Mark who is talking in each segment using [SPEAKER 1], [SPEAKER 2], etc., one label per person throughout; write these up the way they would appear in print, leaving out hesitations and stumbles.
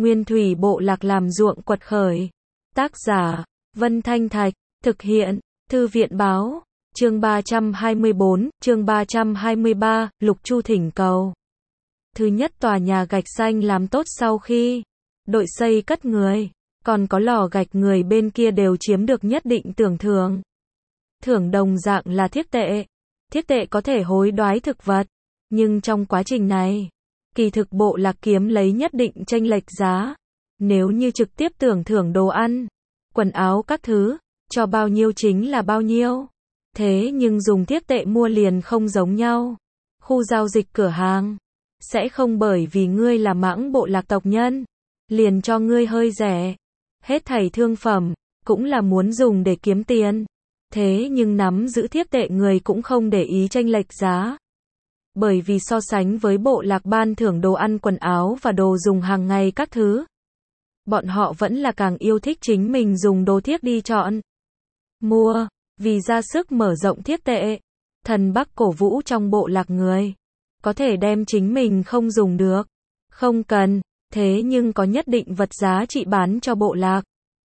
[SPEAKER 1] Nguyên thủy bộ lạc làm ruộng quật khởi. Tác giả, Vân Thanh Thạch, thực hiện, Thư viện báo, chương 324, chương 323, Lục Chu thỉnh cầu. Thứ nhất, tòa nhà gạch xanh làm tốt sau khi đội xây cất người, còn có lò gạch người bên kia đều chiếm được nhất định tưởng thưởng. Thưởng đồng dạng là thiết tệ. Thiết tệ có thể hối đoái thực vật, nhưng trong quá trình này, kỳ thực bộ lạc kiếm lấy nhất định chênh lệch giá. Nếu như trực tiếp tưởng thưởng đồ ăn, quần áo các thứ, cho bao nhiêu chính là bao nhiêu. Thế nhưng dùng thiết tệ mua liền không giống nhau. Khu giao dịch cửa hàng sẽ không bởi vì ngươi là mãng bộ lạc tộc nhân, liền cho ngươi hơi rẻ. Hết thảy thương phẩm, cũng là muốn dùng để kiếm tiền. Thế nhưng nắm giữ thiết tệ người cũng không để ý chênh lệch giá. Bởi vì so sánh với bộ lạc ban thưởng đồ ăn quần áo và đồ dùng hàng ngày các thứ, bọn họ vẫn là càng yêu thích chính mình dùng đồ thiết đi chọn mua, vì ra sức mở rộng thiết tệ. Thần Bắc cổ vũ trong bộ lạc người có thể đem chính mình không dùng được, không cần, thế nhưng có nhất định vật giá trị bán cho bộ lạc.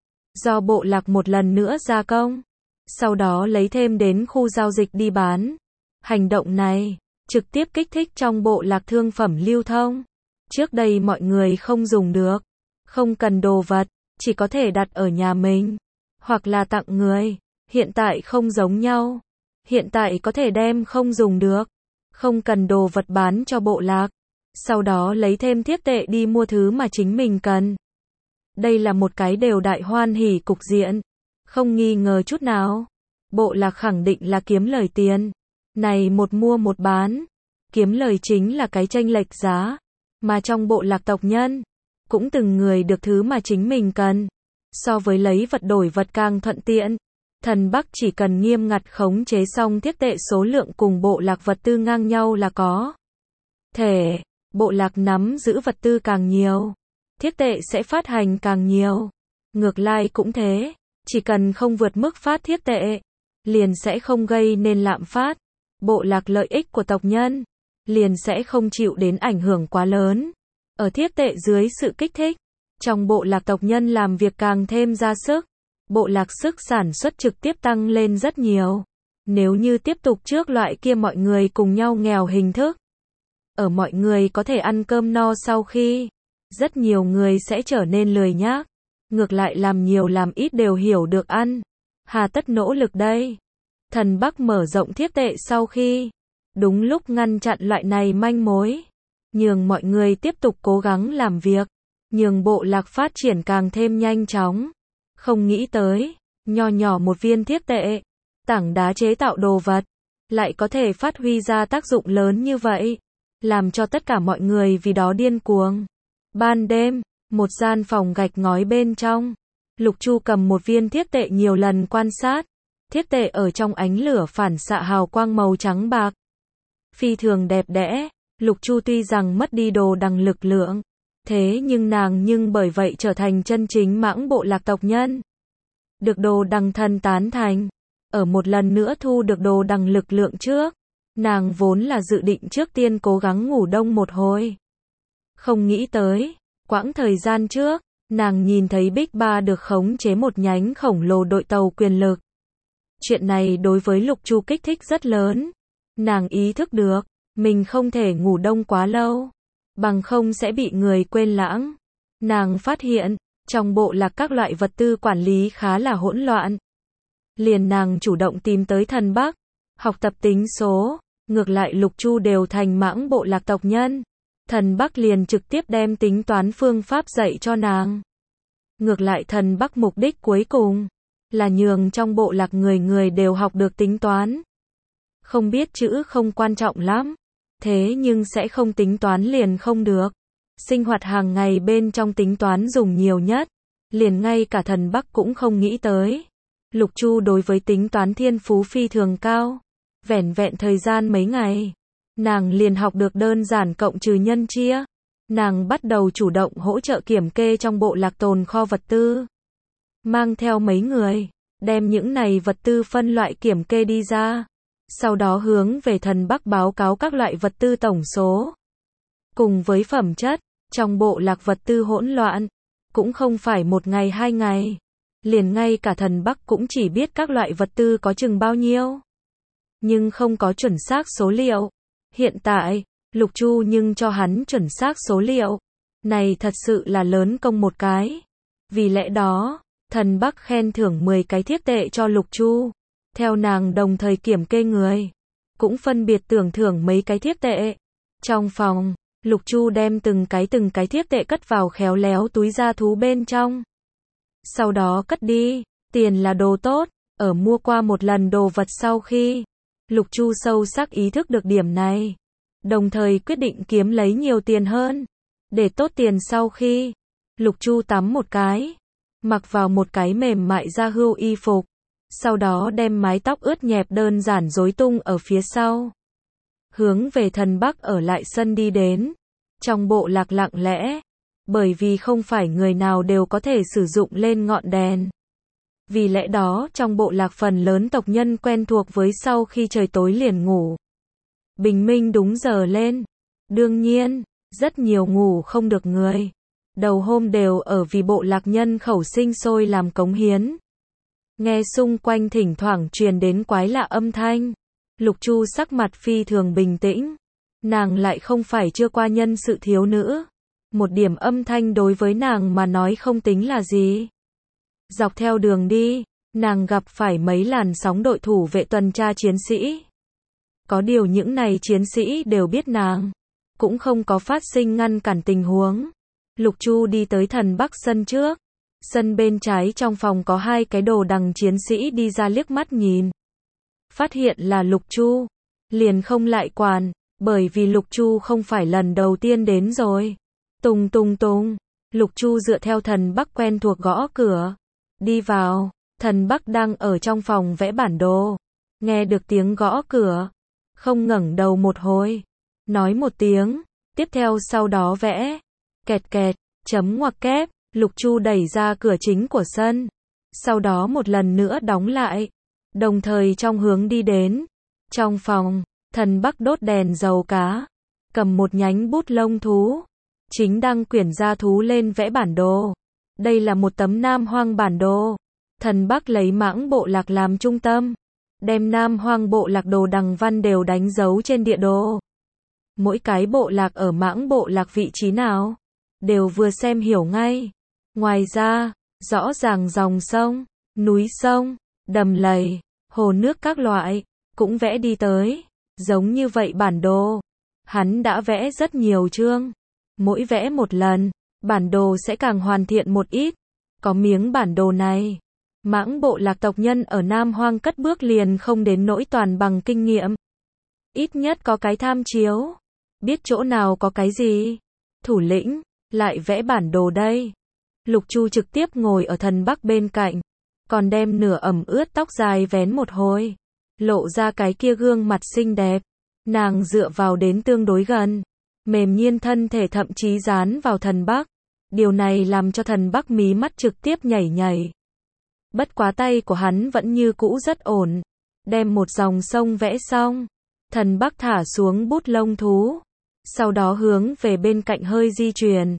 [SPEAKER 1] Do bộ lạc một lần nữa gia công, sau đó lấy thêm đến khu giao dịch đi bán. Hành động này trực tiếp kích thích trong bộ lạc thương phẩm lưu thông. Trước đây mọi người không dùng được, không cần đồ vật, chỉ có thể đặt ở nhà mình, hoặc là tặng người. Hiện tại không giống nhau. Hiện tại có thể đem không dùng được, không cần đồ vật bán cho bộ lạc, sau đó lấy thêm thiết tệ đi mua thứ mà chính mình cần. Đây là một cái đều đại hoan hỉ cục diện, không nghi ngờ chút nào. Bộ lạc khẳng định là kiếm lời tiền. Này một mua một bán, kiếm lời chính là cái chênh lệch giá, mà trong bộ lạc tộc nhân, cũng từng người được thứ mà chính mình cần. So với lấy vật đổi vật càng thuận tiện. Thần Bắc chỉ cần nghiêm ngặt khống chế xong thiết tệ số lượng cùng bộ lạc vật tư ngang nhau là có thể. Bộ lạc nắm giữ vật tư càng nhiều, thiết tệ sẽ phát hành càng nhiều. Ngược lại cũng thế, chỉ cần không vượt mức phát thiết tệ, liền sẽ không gây nên lạm phát. Bộ lạc lợi ích của tộc nhân liền sẽ không chịu đến ảnh hưởng quá lớn. Ở thiết tệ dưới sự kích thích, trong bộ lạc tộc nhân làm việc càng thêm ra sức. Bộ lạc sức sản xuất trực tiếp tăng lên rất nhiều. Nếu như tiếp tục trước loại kia mọi người cùng nhau nghèo hình thức, ở mọi người có thể ăn cơm no sau khi, rất nhiều người sẽ trở nên lười nhác. Ngược lại làm nhiều làm ít đều hiểu được ăn, hà tất nỗ lực đây. Thần Bắc mở rộng thiết tệ sau khi, đúng lúc ngăn chặn loại này manh mối, nhường mọi người tiếp tục cố gắng làm việc, nhường bộ lạc phát triển càng thêm nhanh chóng. Không nghĩ tới, nho nhỏ một viên thiết tệ, tảng đá chế tạo đồ vật, lại có thể phát huy ra tác dụng lớn như vậy, làm cho tất cả mọi người vì đó điên cuồng. Ban đêm, một gian phòng gạch ngói bên trong, Lục Chu cầm một viên thiết tệ nhiều lần quan sát. Thiết tệ ở trong ánh lửa phản xạ hào quang màu trắng bạc, phi thường đẹp đẽ. Lục Chu tuy rằng mất đi đồ đằng lực lượng, thế nhưng nàng bởi vậy trở thành chân chính mãng bộ lạc tộc nhân. Được đồ đằng thần tán thành. Ở một lần nữa thu được đồ đằng lực lượng trước, nàng vốn là dự định trước tiên cố gắng ngủ đông một hồi. Không nghĩ tới, quãng thời gian trước, nàng nhìn thấy Big Ba được khống chế một nhánh khổng lồ đội tàu quyền lực. Chuyện này đối với Lục Chu kích thích rất lớn. Nàng ý thức được, mình không thể ngủ đông quá lâu, bằng không sẽ bị người quên lãng. Nàng phát hiện, trong bộ lạc các loại vật tư quản lý khá là hỗn loạn. Liền nàng chủ động tìm tới Thần Bắc, học tập tính số. Ngược lại Lục Chu đều thành mãng bộ lạc tộc nhân, Thần Bắc liền trực tiếp đem tính toán phương pháp dạy cho nàng. Ngược lại Thần Bắc mục đích cuối cùng là nhường trong bộ lạc người người đều học được tính toán. Không biết chữ không quan trọng lắm, thế nhưng sẽ không tính toán liền không được. Sinh hoạt hàng ngày bên trong tính toán dùng nhiều nhất, liền ngay cả Thần Bắc cũng không nghĩ tới. Lục Chu đối với tính toán thiên phú phi thường cao. Vẻn vẹn thời gian mấy ngày, nàng liền học được đơn giản cộng trừ nhân chia. Nàng bắt đầu chủ động hỗ trợ kiểm kê trong bộ lạc tồn kho vật tư. Mang theo mấy người, đem những này vật tư phân loại kiểm kê đi ra. Sau đó hướng về Thần Bắc báo cáo các loại vật tư tổng số, cùng với phẩm chất. Trong bộ lạc vật tư hỗn loạn, cũng không phải một ngày hai ngày. Liền ngay cả thần Bắc cũng chỉ biết các loại vật tư có chừng bao nhiêu. Nhưng không có chuẩn xác số liệu. Hiện tại, Lục Chu nhưng cho hắn chuẩn xác số liệu. Này thật sự là lớn công một cái. Vì lẽ đó, thần Bắc khen thưởng 10 cái thiếp tệ cho Lục Chu. Theo nàng đồng thời kiểm kê người. Cũng phân biệt tưởng thưởng mấy cái thiếp tệ. Trong phòng, Lục Chu đem từng cái thiếp tệ cất vào khéo léo túi da thú bên trong. Sau đó cất đi, tiền là đồ tốt, ở mua qua một lần đồ vật sau khi Lục Chu sâu sắc ý thức được điểm này, đồng thời quyết định kiếm lấy nhiều tiền hơn. Để tốt tiền sau khi Lục Chu tắm một cái, mặc vào một cái mềm mại da hươu y phục, sau đó đem mái tóc ướt nhẹp đơn giản rối tung ở phía sau. Hướng về thần Bắc ở lại sân đi đến, trong bộ lạc lặng lẽ, bởi vì không phải người nào đều có thể sử dụng lên ngọn đèn. Vì lẽ đó trong bộ lạc phần lớn tộc nhân quen thuộc với sau khi trời tối liền ngủ. Bình minh đúng giờ lên. Đương nhiên, rất nhiều ngủ không được người. Đầu hôm đều ở vì bộ lạc nhân khẩu sinh sôi làm cống hiến. Nghe xung quanh thỉnh thoảng truyền đến quái lạ âm thanh. Lục Chu sắc mặt phi thường bình tĩnh. Nàng lại không phải chưa qua nhân sự thiếu nữ. Một điểm âm thanh đối với nàng mà nói không tính là gì. Dọc theo đường đi, nàng gặp phải mấy làn sóng đội thủ vệ tuần tra chiến sĩ. Có điều những này chiến sĩ đều biết nàng, cũng không có phát sinh ngăn cản tình huống. Lục Chu đi tới thần Bắc sân trước. Sân bên trái trong phòng có hai cái đồ đằng chiến sĩ đi ra liếc mắt nhìn. Phát hiện là Lục Chu, liền không lại quản, bởi vì Lục Chu không phải lần đầu tiên đến rồi. Tùng tùng tùng, Lục Chu dựa theo thần Bắc quen thuộc gõ cửa. Đi vào, thần Bắc đang ở trong phòng vẽ bản đồ. Nghe được tiếng gõ cửa, không ngẩng đầu một hồi, nói một tiếng, tiếp theo sau đó vẽ. Kẹt kẹt, chấm ngoặc kép, Lục Chu đẩy ra cửa chính của sân. Sau đó một lần nữa đóng lại. Đồng thời trong hướng đi đến. Trong phòng, thần Bắc đốt đèn dầu cá. Cầm một nhánh bút lông thú. Chính đang quyển ra thú lên vẽ bản đồ. Đây là một tấm Nam Hoang bản đồ. Thần Bắc lấy Mãng bộ lạc làm trung tâm. Đem Nam Hoang bộ lạc đồ đằng văn đều đánh dấu trên địa đồ. Mỗi cái bộ lạc ở Mãng bộ lạc vị trí nào, đều vừa xem hiểu ngay. Ngoài ra, rõ ràng dòng sông, núi sông, đầm lầy, hồ nước các loại, cũng vẽ đi tới. Giống như vậy bản đồ, hắn đã vẽ rất nhiều chương. Mỗi vẽ một lần, bản đồ sẽ càng hoàn thiện một ít. Có miếng bản đồ này, Mãng bộ lạc tộc nhân ở Nam Hoang cất bước liền không đến nỗi toàn bằng kinh nghiệm. Ít nhất có cái tham chiếu, biết chỗ nào có cái gì. Thủ lĩnh, lại vẽ bản đồ đây. Lục Chu trực tiếp ngồi ở thần Bắc bên cạnh, còn đem nửa ẩm ướt tóc dài vén một hồi, lộ ra cái kia gương mặt xinh đẹp. Nàng dựa vào đến tương đối gần, mềm nhiên thân thể thậm chí dán vào thần Bắc. Điều này làm cho thần Bắc mí mắt trực tiếp nhảy nhảy. Bất quá tay của hắn vẫn như cũ rất ổn. Đem một dòng sông vẽ xong, thần Bắc thả xuống bút lông thú. Sau đó hướng về bên cạnh hơi di chuyển.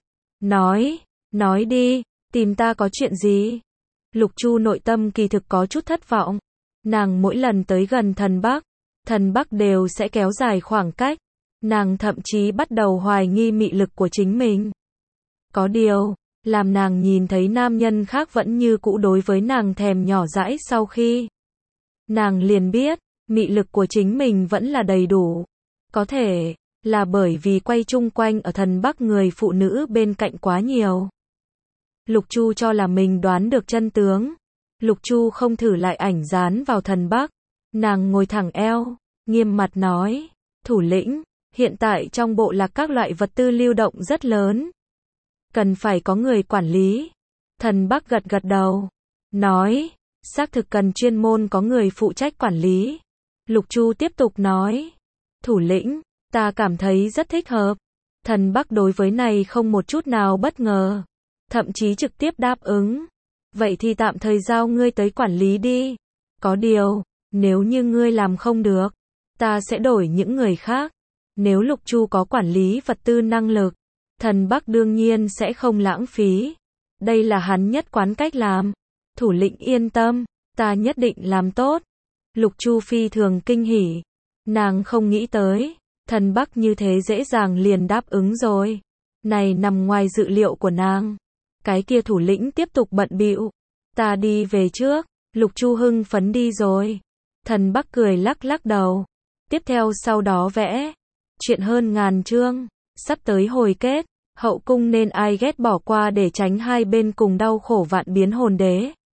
[SPEAKER 1] Nói đi, tìm ta có chuyện gì? Lục Chu nội tâm kỳ thực có chút thất vọng. Nàng mỗi lần tới gần thần Bắc đều sẽ kéo dài khoảng cách. Nàng thậm chí bắt đầu hoài nghi mị lực của chính mình. Có điều, làm nàng nhìn thấy nam nhân khác vẫn như cũ đối với nàng thèm nhỏ dãi sau khi. Nàng liền biết, mị lực của chính mình vẫn là đầy đủ. Có thể là bởi vì quay chung quanh ở thần Bắc người phụ nữ bên cạnh quá nhiều. Lục Chu cho là mình đoán được chân tướng. Lục Chu không thử lại ảnh dán vào thần Bắc. Nàng ngồi thẳng eo, nghiêm mặt nói, thủ lĩnh, hiện tại trong bộ lạc các loại vật tư lưu động rất lớn. Cần phải có người quản lý. Thần Bắc gật gật đầu, nói, xác thực cần chuyên môn có người phụ trách quản lý. Lục Chu tiếp tục nói, thủ lĩnh, ta cảm thấy rất thích hợp. Thần Bắc đối với này không một chút nào bất ngờ, thậm chí trực tiếp đáp ứng. Vậy thì tạm thời giao ngươi tới quản lý đi. Có điều, nếu như ngươi làm không được, ta sẽ đổi những người khác. Nếu Lục Chu có quản lý vật tư năng lực, Thần Bắc đương nhiên sẽ không lãng phí. Đây là hắn nhất quán cách làm. Thủ lĩnh yên tâm, ta nhất định làm tốt. Lục Chu phi thường kinh hỉ. Nàng không nghĩ tới, Thần Bắc như thế dễ dàng liền đáp ứng rồi. Này nằm ngoài dự liệu của nàng. Cái kia thủ lĩnh tiếp tục bận bịu. Ta đi về trước. Lục Chu hưng phấn đi rồi. Thần Bắc cười lắc lắc đầu. Tiếp theo sau đó vẽ. Chuyện hơn ngàn chương. Sắp tới hồi kết. Hậu cung nên ai ghét bỏ qua để tránh hai bên cùng đau khổ vạn biến hồn đế.